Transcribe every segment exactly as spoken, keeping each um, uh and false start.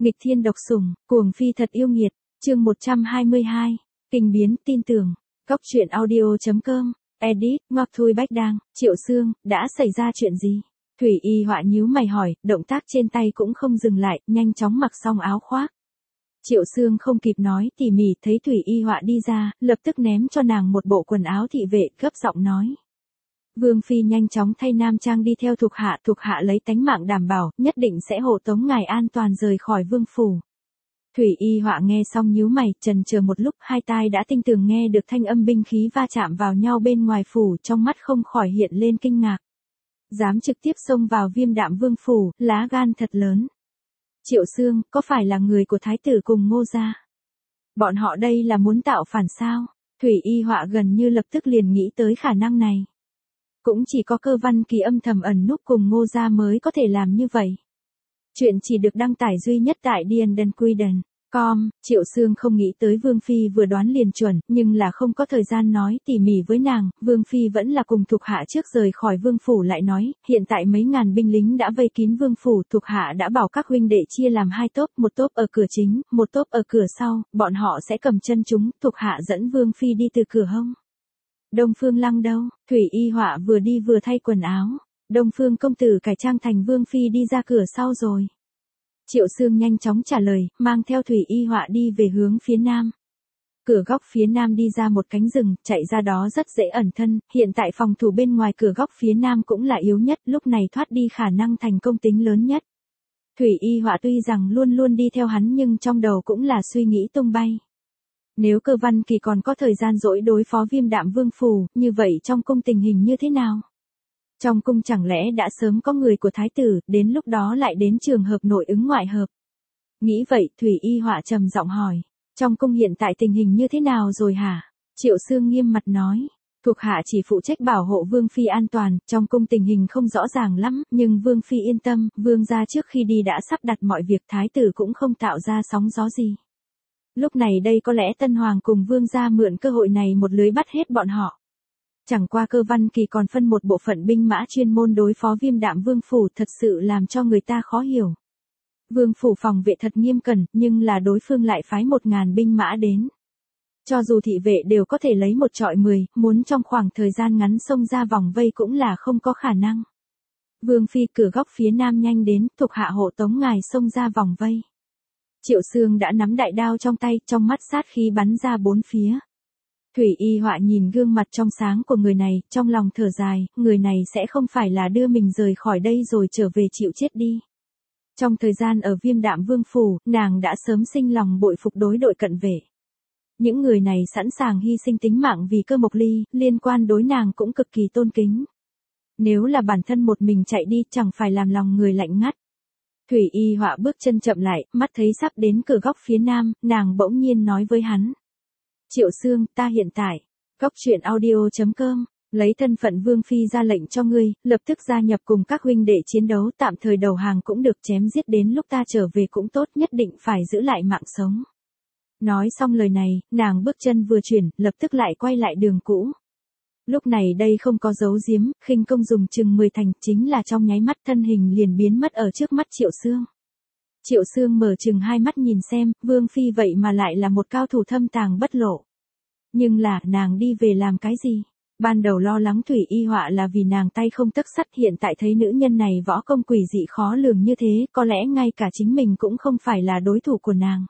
Nghịch thiên độc sủng, cuồng phi thật yêu nghiệt, chương một trăm hai mươi hai, kinh biến, tin tưởng. Góc truyện audio.com, edit, Ngọc Thui Bách Đang, Triệu Sương, đã xảy ra chuyện gì? Thủy Y Họa nhíu mày hỏi, động tác trên tay cũng không dừng lại, nhanh chóng mặc xong áo khoác. Triệu Sương không kịp nói tỉ mỉ, thấy Thủy Y Họa đi ra, lập tức ném cho nàng một bộ quần áo thị vệ, gấp giọng nói. Vương Phi nhanh chóng thay nam trang đi theo thuộc hạ, thuộc hạ lấy tánh mạng đảm bảo, nhất định sẽ hộ tống ngài an toàn rời khỏi vương phủ. Thủy Y Họa nghe xong nhíu mày, trần chờ một lúc, hai tai đã tinh tường nghe được thanh âm binh khí va chạm vào nhau bên ngoài phủ, trong mắt không khỏi hiện lên kinh ngạc. Dám trực tiếp xông vào Viêm Đạm vương phủ, lá gan thật lớn. Triệu Sương, có phải là người của thái tử cùng Ngô gia? Bọn họ đây là muốn tạo phản sao? Thủy Y Họa gần như lập tức liền nghĩ tới khả năng này. Cũng chỉ có Cơ Văn Kỳ âm thầm ẩn núp cùng Ngô gia mới có thể làm như vậy. Chuyện chỉ được đăng tải duy nhất tại Dienden Quiden chấm com, Triệu Sương không nghĩ tới Vương Phi vừa đoán liền chuẩn, nhưng là không có thời gian nói tỉ mỉ với nàng, Vương Phi vẫn là cùng thuộc hạ trước rời khỏi vương phủ lại nói, hiện tại mấy ngàn binh lính đã vây kín vương phủ, thuộc hạ đã bảo các huynh đệ chia làm hai tốp, một tốp ở cửa chính, một tốp ở cửa sau, bọn họ sẽ cầm chân chúng, thuộc hạ dẫn Vương Phi đi từ cửa hông. Đông Phương Lăng đâu? Thủy Y Họa vừa đi vừa thay quần áo. Đông Phương công tử cải trang thành Vương Phi đi ra cửa sau rồi. Triệu Sương nhanh chóng trả lời, mang theo Thủy Y Họa đi về hướng phía nam. Cửa góc phía nam đi ra một cánh rừng, chạy ra đó rất dễ ẩn thân, hiện tại phòng thủ bên ngoài cửa góc phía nam cũng là yếu nhất, lúc này thoát đi khả năng thành công tính lớn nhất. Thủy Y Họa tuy rằng luôn luôn đi theo hắn nhưng trong đầu cũng là suy nghĩ tung bay. Nếu Cơ Văn Kỳ còn có thời gian rỗi đối phó Viêm Đạm vương phủ, như vậy trong cung tình hình như thế nào? Trong cung chẳng lẽ đã sớm có người của thái tử, đến lúc đó lại đến trường hợp nội ứng ngoại hợp. Nghĩ vậy, Thủy Y Họa trầm giọng hỏi, trong cung hiện tại tình hình như thế nào rồi hả? Triệu Sương nghiêm mặt nói, thuộc hạ chỉ phụ trách bảo hộ Vương Phi an toàn, trong cung tình hình không rõ ràng lắm, nhưng Vương Phi yên tâm, Vương gia trước khi đi đã sắp đặt mọi việc, thái tử cũng không tạo ra sóng gió gì. Lúc này đây có lẽ Tân Hoàng cùng Vương gia mượn cơ hội này một lưới bắt hết bọn họ. Chẳng qua Cơ Văn Kỳ còn phân một bộ phận binh mã chuyên môn đối phó Viêm Đạm vương phủ, thật sự làm cho người ta khó hiểu. Vương phủ phòng vệ thật nghiêm cẩn, nhưng là đối phương lại phái một ngàn binh mã đến. Cho dù thị vệ đều có thể lấy một trọi mười, muốn trong khoảng thời gian ngắn xông ra vòng vây cũng là không có khả năng. Vương Phi cửa góc phía nam nhanh đến, thuộc hạ hộ tống ngài xông ra vòng vây. Triệu Sương đã nắm đại đao trong tay, trong mắt sát khí bắn ra bốn phía. Thủy Y Họa nhìn gương mặt trong sáng của người này, trong lòng thở dài, người này sẽ không phải là đưa mình rời khỏi đây rồi trở về chịu chết đi. Trong thời gian ở Viêm Đạm vương phủ, nàng đã sớm sinh lòng bội phục đối đội cận vệ. Những người này sẵn sàng hy sinh tính mạng vì Cơ Mộc Ly, liên quan đối nàng cũng cực kỳ tôn kính. Nếu là bản thân một mình chạy đi chẳng phải làm lòng người lạnh ngắt. Thủy Y Họa bước chân chậm lại, mắt thấy sắp đến cửa góc phía nam, nàng bỗng nhiên nói với hắn. Triệu Sương, ta hiện tại, góc truyện audio.com, lấy thân phận Vương Phi ra lệnh cho ngươi, lập tức gia nhập cùng các huynh đệ chiến đấu, tạm thời đầu hàng cũng được, chém giết đến lúc ta trở về cũng tốt, nhất định phải giữ lại mạng sống. Nói xong lời này, nàng bước chân vừa chuyển, lập tức lại quay lại đường cũ. Lúc này đây không có giấu giếm, khinh công dùng chừng mười thành, chính là trong nháy mắt thân hình liền biến mất ở trước mắt Triệu Sương. Triệu Sương mở chừng hai mắt nhìn xem, Vương Phi vậy mà lại là một cao thủ thâm tàng bất lộ. Nhưng là, nàng đi về làm cái gì? Ban đầu lo lắng Thủy Y Họa là vì nàng tay không tấc sắt, hiện tại thấy nữ nhân này võ công quỷ dị khó lường như thế, có lẽ ngay cả chính mình cũng không phải là đối thủ của nàng.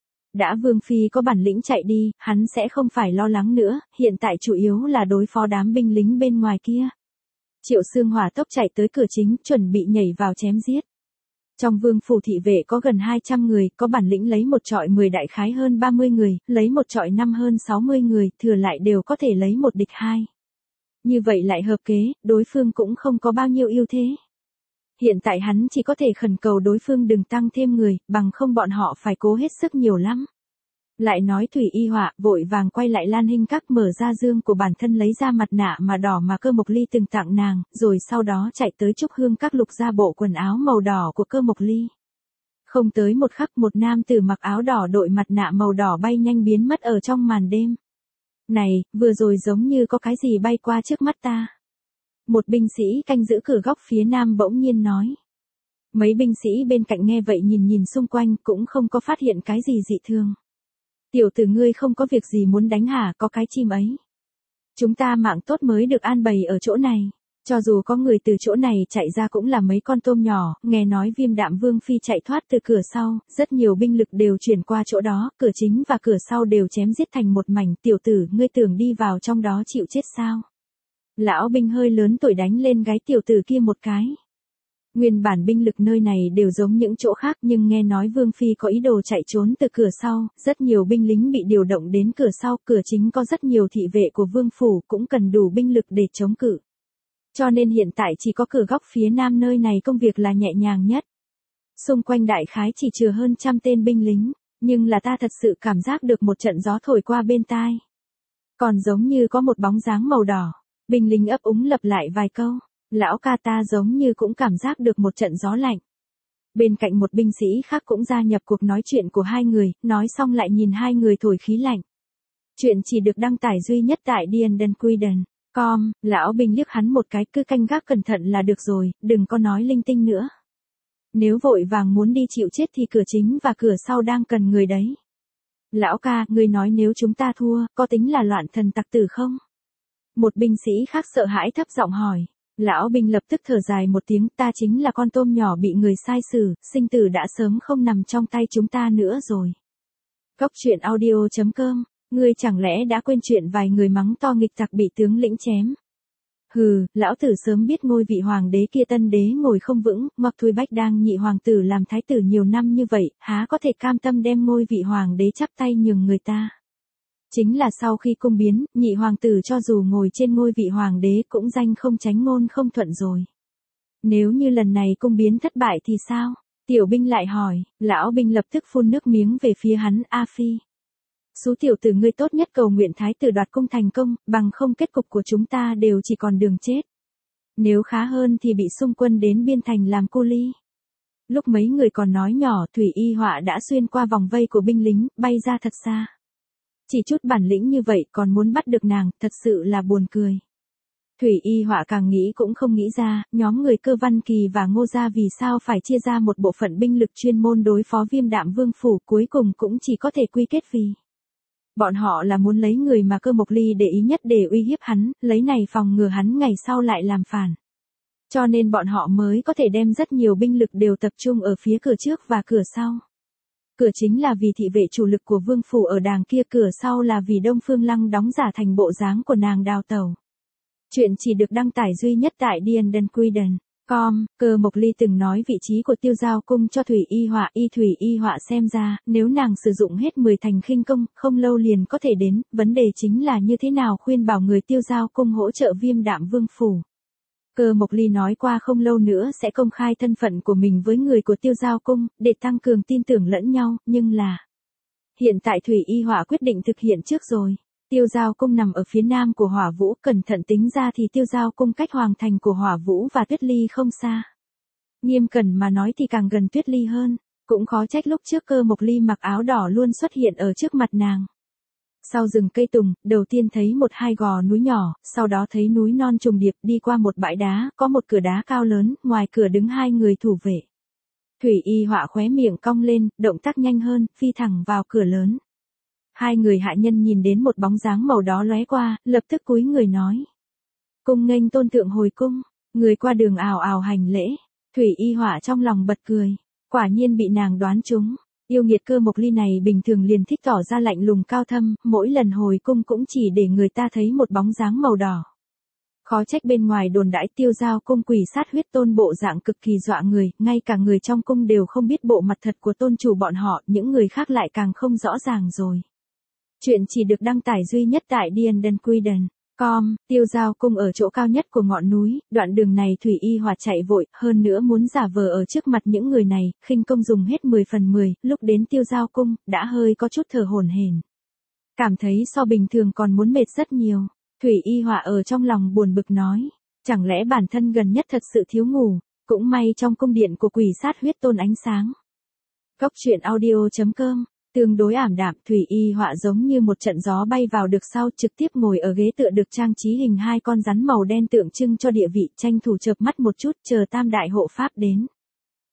Đã Vương Phi có bản lĩnh chạy đi, hắn sẽ không phải lo lắng nữa, hiện tại chủ yếu là đối phó đám binh lính bên ngoài kia. Triệu Sương hỏa tốc chạy tới cửa chính, chuẩn bị nhảy vào chém giết. Trong vương phủ thị vệ có gần hai trăm người, có bản lĩnh lấy một trọi mười đại khái hơn ba mươi người, lấy một trọi năm hơn sáu mươi người, thừa lại đều có thể lấy một địch hai. Như vậy lại hợp kế, đối phương cũng không có bao nhiêu ưu thế. Hiện tại hắn chỉ có thể khẩn cầu đối phương đừng tăng thêm người, bằng không bọn họ phải cố hết sức nhiều lắm. Lại nói Thủy Y Họa vội vàng quay lại Lan Hinh Các, mở ra dương của bản thân lấy ra mặt nạ mà đỏ mà Cơ Mộc Ly từng tặng nàng, rồi sau đó chạy tới Trúc Hương Các lục ra bộ quần áo màu đỏ của Cơ Mộc Ly. Không tới một khắc, một nam tử mặc áo đỏ đội mặt nạ màu đỏ bay nhanh biến mất ở trong màn đêm. Này, vừa rồi giống như có cái gì bay qua trước mắt ta. Một binh sĩ canh giữ cửa góc phía nam bỗng nhiên nói. Mấy binh sĩ bên cạnh nghe vậy nhìn nhìn xung quanh cũng không có phát hiện cái gì dị thường. Tiểu tử ngươi không có việc gì muốn đánh hả, có cái chim ấy. Chúng ta mạng tốt mới được an bày ở chỗ này. Cho dù có người từ chỗ này chạy ra cũng là mấy con tôm nhỏ, nghe nói Viêm Đạm Vương Phi chạy thoát từ cửa sau, rất nhiều binh lực đều chuyển qua chỗ đó, cửa chính và cửa sau đều chém giết thành một mảnh. Tiểu tử, ngươi tưởng đi vào trong đó chịu chết sao? Lão binh hơi lớn tuổi đánh lên gáy tiểu tử kia một cái. Nguyên bản binh lực nơi này đều giống những chỗ khác nhưng nghe nói Vương Phi có ý đồ chạy trốn từ cửa sau, rất nhiều binh lính bị điều động đến cửa sau, cửa chính có rất nhiều thị vệ của Vương Phủ cũng cần đủ binh lực để chống cự. Cho nên hiện tại chỉ có cửa góc phía nam nơi này công việc là nhẹ nhàng nhất. Xung quanh đại khái chỉ chừa hơn trăm tên binh lính, nhưng là ta thật sự cảm giác được một trận gió thổi qua bên tai. Còn giống như có một bóng dáng màu đỏ, binh lính ấp úng lặp lại vài câu. Lão ca ta giống như cũng cảm giác được một trận gió lạnh. Bên cạnh một binh sĩ khác cũng gia nhập cuộc nói chuyện của hai người, nói xong lại nhìn hai người thổi khí lạnh. Chuyện chỉ được đăng tải duy nhất tại Dienden Quiden chấm com, lão binh liếc hắn một cái, cứ canh gác cẩn thận là được rồi, đừng có nói linh tinh nữa. Nếu vội vàng muốn đi chịu chết thì cửa chính và cửa sau đang cần người đấy. Lão ca, ngươi nói nếu chúng ta thua, có tính là loạn thần tặc tử không? Một binh sĩ khác sợ hãi thấp giọng hỏi. Lão binh lập tức thở dài một tiếng, ta chính là con tôm nhỏ bị người sai xử, sinh tử đã sớm không nằm trong tay chúng ta nữa rồi. Cốc truyện audio chấm com, ngươi chẳng lẽ đã quên chuyện vài người mắng to nghịch tặc bị tướng lĩnh chém? Hừ, lão tử sớm biết ngôi vị hoàng đế kia tân đế ngồi không vững, Ngọc Thui Bách đang nhị hoàng tử làm thái tử nhiều năm như vậy, há có thể cam tâm đem ngôi vị hoàng đế chắp tay nhường người ta. Chính là sau khi cung biến, nhị hoàng tử cho dù ngồi trên ngôi vị hoàng đế cũng danh không tránh ngôn không thuận rồi. Nếu như lần này cung biến thất bại thì sao? Tiểu binh lại hỏi, lão binh lập tức phun nước miếng về phía hắn, A Phi. Số tiểu tử ngươi tốt nhất cầu nguyện thái tử đoạt cung thành công, bằng không kết cục của chúng ta đều chỉ còn đường chết. Nếu khá hơn thì bị xung quân đến biên thành làm cô ly. Lúc mấy người còn nói nhỏ, Thủy Y Họa đã xuyên qua vòng vây của binh lính, bay ra thật xa. Chỉ chút bản lĩnh như vậy còn muốn bắt được nàng, thật sự là buồn cười. Thủy Y Họa càng nghĩ cũng không nghĩ ra, nhóm người Cơ Văn Kỳ và Ngô Gia vì sao phải chia ra một bộ phận binh lực chuyên môn đối phó Viêm Đạm Vương Phủ, cuối cùng cũng chỉ có thể quy kết vì. Bọn họ là muốn lấy người mà Cơ Mộc Ly để ý nhất để uy hiếp hắn, lấy này phòng ngừa hắn ngày sau lại làm phản. Cho nên bọn họ mới có thể đem rất nhiều binh lực đều tập trung ở phía cửa trước và cửa sau. Cửa chính là vì thị vệ chủ lực của Vương Phủ ở đàng kia, cửa sau là vì Đông Phương Lăng đóng giả thành bộ dáng của nàng đào tẩu. Chuyện chỉ được đăng tải duy nhất tại Dienden Quiden chấm com, Cơ Mộc Ly từng nói vị trí của Tiêu Giao cung cho Thủy Y Họa, y Thủy Y Họa xem ra, nếu nàng sử dụng hết mười thành khinh công, không lâu liền có thể đến, vấn đề chính là như thế nào khuyên bảo người Tiêu Giao cung hỗ trợ Viêm Đạm Vương Phủ. Cơ Mộc Ly nói qua không lâu nữa sẽ công khai thân phận của mình với người của Tiêu Giao cung, để tăng cường tin tưởng lẫn nhau, nhưng là... Hiện tại Thủy Y Họa quyết định thực hiện trước rồi. Tiêu Giao cung nằm ở phía nam của Hỏa Vũ, cẩn thận tính ra thì Tiêu Giao cung cách hoàng thành của Hỏa Vũ và Tuyết Ly không xa. Nghiêm cẩn mà nói thì càng gần Tuyết Ly hơn, cũng khó trách lúc trước Cơ Mộc Ly mặc áo đỏ luôn xuất hiện ở trước mặt nàng. Sau rừng cây tùng, đầu tiên thấy một hai gò núi nhỏ, sau đó thấy núi non trùng điệp, đi qua một bãi đá, có một cửa đá cao lớn, ngoài cửa đứng hai người thủ vệ. Thủy Y Họa khóe miệng cong lên, động tác nhanh hơn, phi thẳng vào cửa lớn. Hai người hạ nhân nhìn đến một bóng dáng màu đó lóe qua, lập tức cúi người nói. Cung nghênh tôn thượng hồi cung, người qua đường ào ào hành lễ. Thủy Y Họa trong lòng bật cười, quả nhiên bị nàng đoán trúng. Yêu nghiệt Cơ Mộc Ly này bình thường liền thích tỏ ra lạnh lùng cao thâm, mỗi lần hồi cung cũng chỉ để người ta thấy một bóng dáng màu đỏ. Khó trách bên ngoài đồn đãi Tiêu Giao cung quỷ sát huyết tôn bộ dạng cực kỳ dọa người, ngay cả người trong cung đều không biết bộ mặt thật của tôn chủ bọn họ, những người khác lại càng không rõ ràng rồi. Chuyện chỉ được đăng tải duy nhất tại Dienden Quiden chấm com, Tiêu Giao cung ở chỗ cao nhất của ngọn núi, đoạn đường này Thủy Y Họa chạy vội, hơn nữa muốn giả vờ ở trước mặt những người này, khinh công dùng hết mười phần mười, lúc đến Tiêu Giao cung, đã hơi có chút thở hổn hển. Cảm thấy so bình thường còn muốn mệt rất nhiều, Thủy Y Họa ở trong lòng buồn bực nói, chẳng lẽ bản thân gần nhất thật sự thiếu ngủ, cũng may trong cung điện của quỷ sát huyết tôn ánh sáng. Cốc truyện audio chấm com. Tương đối ảm đạm, Thủy Y Họa giống như một trận gió bay vào được sau, trực tiếp ngồi ở ghế tựa được trang trí hình hai con rắn màu đen tượng trưng cho địa vị, tranh thủ chợp mắt một chút chờ tam đại hộ pháp đến.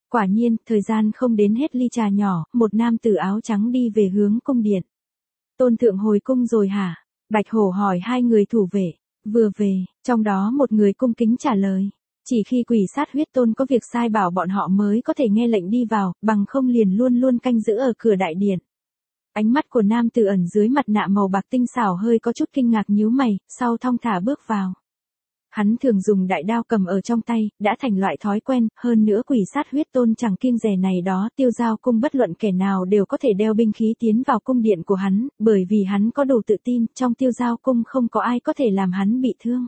Quả nhiên, thời gian không đến hết ly trà nhỏ, một nam tử áo trắng đi về hướng cung điện. Tôn thượng hồi cung rồi hả? Bạch Hổ hỏi hai người thủ vệ. Vừa về, trong đó một người cung kính trả lời. Chỉ khi quỷ sát huyết tôn có việc sai bảo bọn họ mới có thể nghe lệnh đi vào, bằng không liền luôn luôn canh giữ ở cửa đại điện. Ánh mắt của nam tử ẩn dưới mặt nạ màu bạc tinh xảo hơi có chút kinh ngạc nhíu mày, sau thong thả bước vào. Hắn thường dùng đại đao cầm ở trong tay, đã thành loại thói quen, hơn nữa quỷ sát huyết tôn chẳng kiêng dè này đó, Tiêu Giao cung bất luận kẻ nào đều có thể đeo binh khí tiến vào cung điện của hắn, bởi vì hắn có đủ tự tin, trong Tiêu Giao cung không có ai có thể làm hắn bị thương.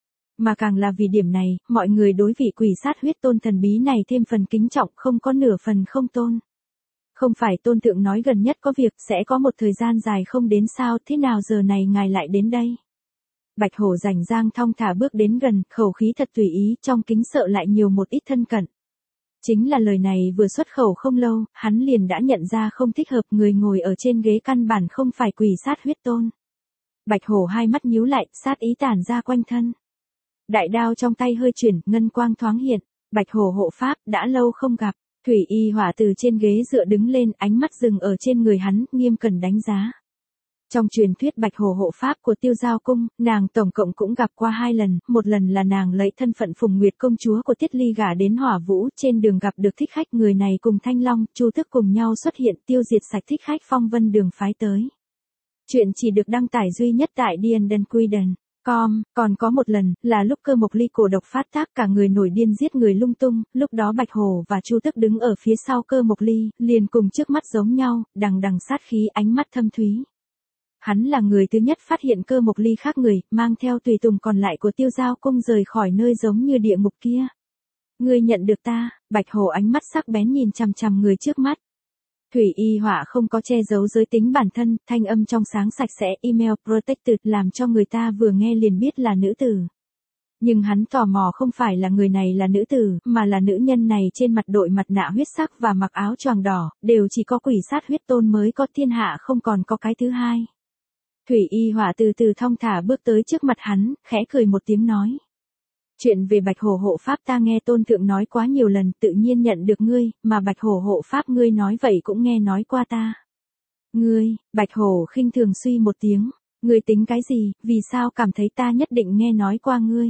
Mà càng là vì điểm này, mọi người đối vị quỷ sát huyết tôn thần bí này thêm phần kính trọng, không có nửa phần không tôn. Không phải tôn thượng nói gần nhất có việc, sẽ có một thời gian dài không đến sao, thế nào giờ này ngài lại đến đây? Bạch Hổ rảnh rang thong thả bước đến gần, khẩu khí thật tùy ý, trong kính sợ lại nhiều một ít thân cận. Chính là lời này vừa xuất khẩu không lâu, hắn liền đã nhận ra không thích hợp, người ngồi ở trên ghế căn bản không phải quỷ sát huyết tôn. Bạch Hổ hai mắt nhíu lại, sát ý tản ra quanh thân. Đại đao trong tay hơi chuyển, ngân quang thoáng hiện. Bạch Hổ hộ pháp, đã lâu không gặp. Thủy Y Hỏa từ trên ghế dựa đứng lên, ánh mắt dừng ở trên người hắn, nghiêm cẩn đánh giá. Trong truyền thuyết Bạch Hổ hộ pháp của Tiêu Giao cung, nàng tổng cộng cũng gặp qua hai lần, một lần là nàng lấy thân phận Phùng Nguyệt công chúa của Tiết Ly gả đến Hỏa Vũ, trên đường gặp được thích khách, người này cùng Thanh Long, Chu Thức cùng nhau xuất hiện, tiêu diệt sạch thích khách, Phong Vân Đường phái tới. Chuyện chỉ được đăng tải duy nhất tại Điền Quiden. Com, còn có một lần, là lúc Cơ Mộc Ly cổ độc phát tác, cả người nổi điên giết người lung tung, lúc đó Bạch Hổ và Chu Tức đứng ở phía sau Cơ Mộc Ly, liền cùng trước mắt giống nhau, đằng đằng sát khí, ánh mắt thâm thúy. Hắn là người thứ nhất phát hiện Cơ Mộc Ly khác người, mang theo tùy tùng còn lại của Tiêu Giao cung rời khỏi nơi giống như địa ngục kia. Ngươi nhận được ta? Bạch Hổ ánh mắt sắc bén nhìn chằm chằm người trước mắt. Thủy Y Hỏa không có che giấu giới tính bản thân, thanh âm trong sáng sạch sẽ, email protected, làm cho người ta vừa nghe liền biết là nữ tử. Nhưng hắn tò mò không phải là người này là nữ tử, mà là nữ nhân này trên mặt đội mặt nạ huyết sắc và mặc áo choàng đỏ, đều chỉ có quỷ sát huyết tôn mới có, thiên hạ không còn có cái thứ hai. Thủy Y Hỏa từ từ thong thả bước tới trước mặt hắn, khẽ cười một tiếng nói. Chuyện về Bạch Hổ hộ pháp ta nghe tôn thượng nói quá nhiều lần, tự nhiên nhận được ngươi, mà Bạch Hổ hộ pháp ngươi nói vậy cũng nghe nói qua ta. Ngươi, Bạch Hổ khinh thường suy một tiếng, ngươi tính cái gì, vì sao cảm thấy ta nhất định nghe nói qua ngươi?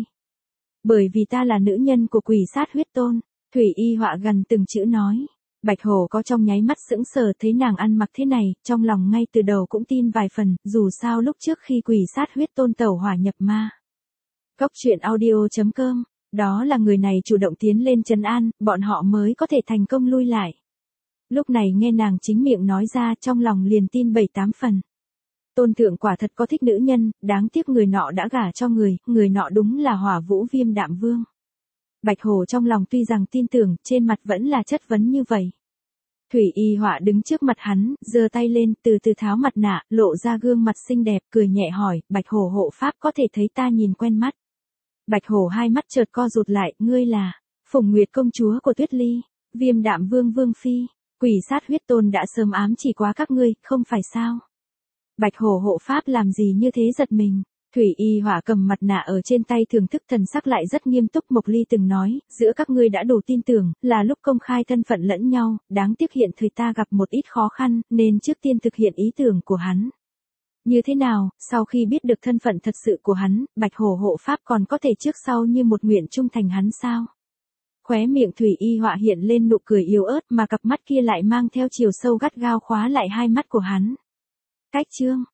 Bởi vì ta là nữ nhân của quỷ sát huyết tôn, Thủy Y Họa gần từng chữ nói. Bạch Hổ có trong nháy mắt sững sờ thấy nàng ăn mặc thế này, trong lòng ngay từ đầu cũng tin vài phần, dù sao lúc trước khi quỷ sát huyết tôn tẩu hỏa nhập ma. Góc truyện audio chấm com, đó là người này chủ động tiến lên trấn an, bọn họ mới có thể thành công lui lại. Lúc này nghe nàng chính miệng nói ra, trong lòng liền tin bảy tám phần. Tôn thượng quả thật có thích nữ nhân, đáng tiếc người nọ đã gả cho người, người nọ đúng là Hỏa Vũ Viêm Đạm Vương. Bạch Hổ trong lòng tuy rằng tin tưởng, trên mặt vẫn là chất vấn như vậy. Thủy Y Họa đứng trước mặt hắn, giơ tay lên, từ từ tháo mặt nạ, lộ ra gương mặt xinh đẹp, cười nhẹ hỏi, Bạch Hổ hộ pháp có thể thấy ta nhìn quen mắt. Bạch Hổ hai mắt chợt co rụt lại, ngươi là Phùng Nguyệt công chúa của Tuyết Ly, Viêm Đạm Vương Vương Phi, quỷ sát huyết tôn đã sớm ám chỉ quá các ngươi, không phải sao? Bạch Hổ hộ pháp làm gì như thế giật mình? Thủy Y Hỏa cầm mặt nạ ở trên tay thưởng thức, thần sắc lại rất nghiêm túc. Mộc Ly từng nói, giữa các ngươi đã đủ tin tưởng, là lúc công khai thân phận lẫn nhau, đáng tiếc hiện thời ta gặp một ít khó khăn, nên trước tiên thực hiện ý tưởng của hắn. Như thế nào, sau khi biết được thân phận thật sự của hắn, Bạch Hổ hộ pháp còn có thể trước sau như một nguyện trung thành hắn sao? Khóe miệng Thủy Y Họa hiện lên nụ cười yếu ớt, mà cặp mắt kia lại mang theo chiều sâu gắt gao khóa lại hai mắt của hắn. Cách chương